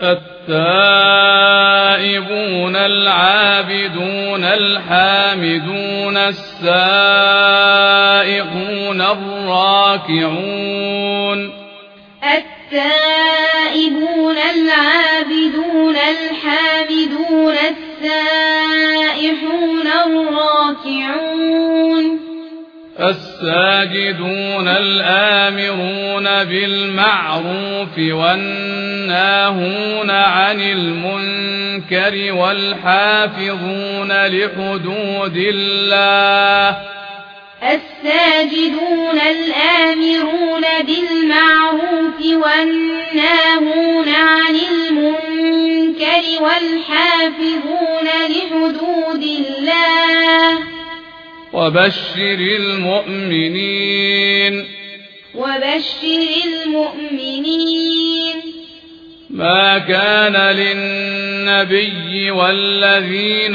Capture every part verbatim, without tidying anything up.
التائبون العابدون الحامدون السائحون الراكعون التائبون العابدون الحامدون السائحون الراكعون الساجدون الآمرون بالمعروف والناهون عن المنكر والحافظون لحدود الله الساجدون الآمرون بالمعروف والناهون عن المنكر والحافظون لحدود الله وبشر المؤمنين وبشر المؤمنين ما كان للنبي والذين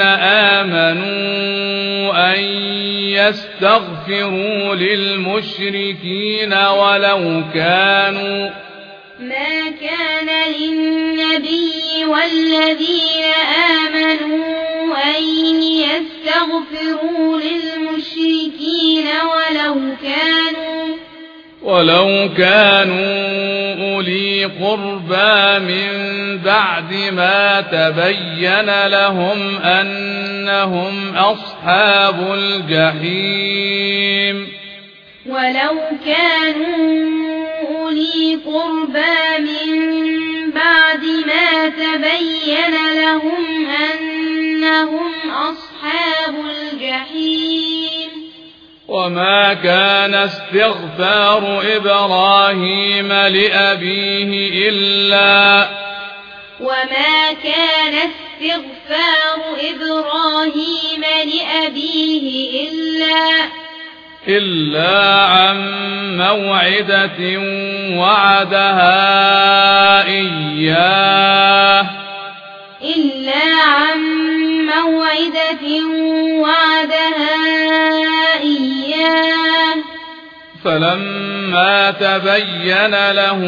آمنوا أن يستغفروا للمشركين ولو كانوا ما كان للنبي والذين آمنوا أن يستغفروا للمشركين ولو كانوا ولو كانوا أولي قربى من بعد ما تبين لهم أنهم أصحاب الجحيم ولو كانوا أولي قربى من بعد ما تبين لهم أنهم أصحاب الجحيم وما كان استغفار إبراهيم لأبيه إلا وما كان استغفار إبراهيم لأبيه إلا إلا عن موعدة وعدها إياه إلا عن موعدة وعدها إياه فلما تبين له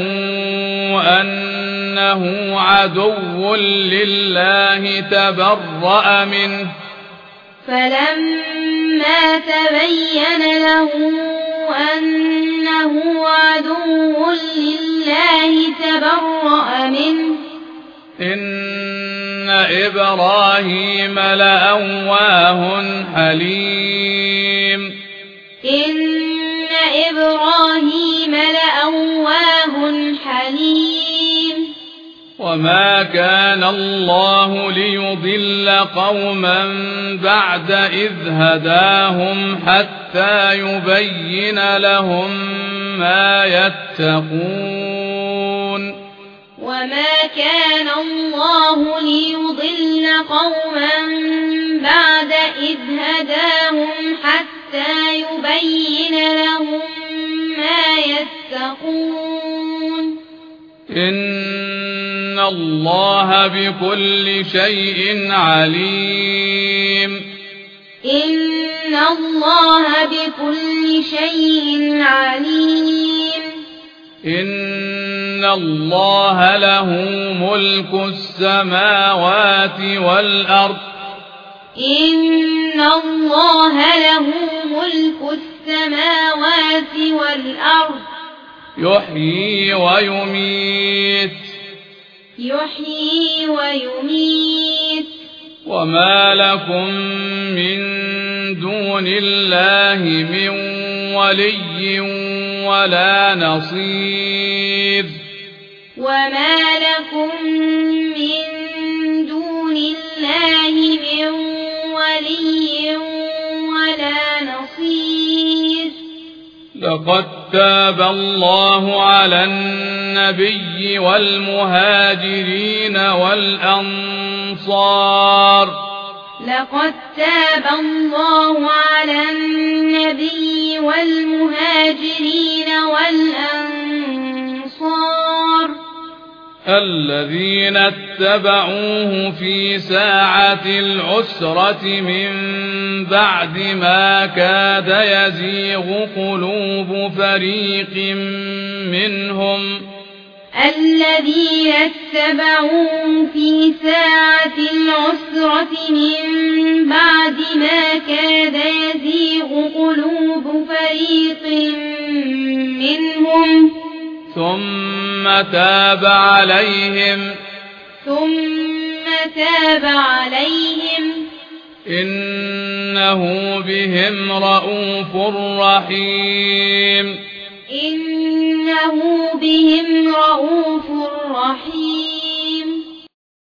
أنه عدو لله تبرأ منه فلما تبين له أنه عدو لله تبرأ منه إن إبراهيم لأواه حليم إن إبراهيم لأواه حليم وما كان الله ليضل قوما بعد إذ هداهم حتى يبين لهم ما يتقون وما كان الله ليضل قوما بعد إذ هداهم حتى يبين لهم ما يتقون إن الله بكل شيء عليم إن الله بكل شيء عليم إن الله له ملك السماوات والأرض إن الله له ملك السماوات والأرض يحيي ويميت يحيي ويميت وما لكم من دون الله من ولي ولا نصير وما لكم من دون الله من ولي ولا نصير لقد تاب الله على النبي والمهاجرين والأنصار لقد تاب الله على النبي والمهاجرين والأنصار الذين اتبعوه في ساعة العسرة من بعد ما كاد يزيغ قلوب فريق منهم الذين اتبعوه في ساعة العسرة من بعد ما كاد يزيغ قلوب فريق منهم ثم تاب عليهم ثم تاب عليهم إنه بهم رءوف رحيم إنه بهم رءوف رحيم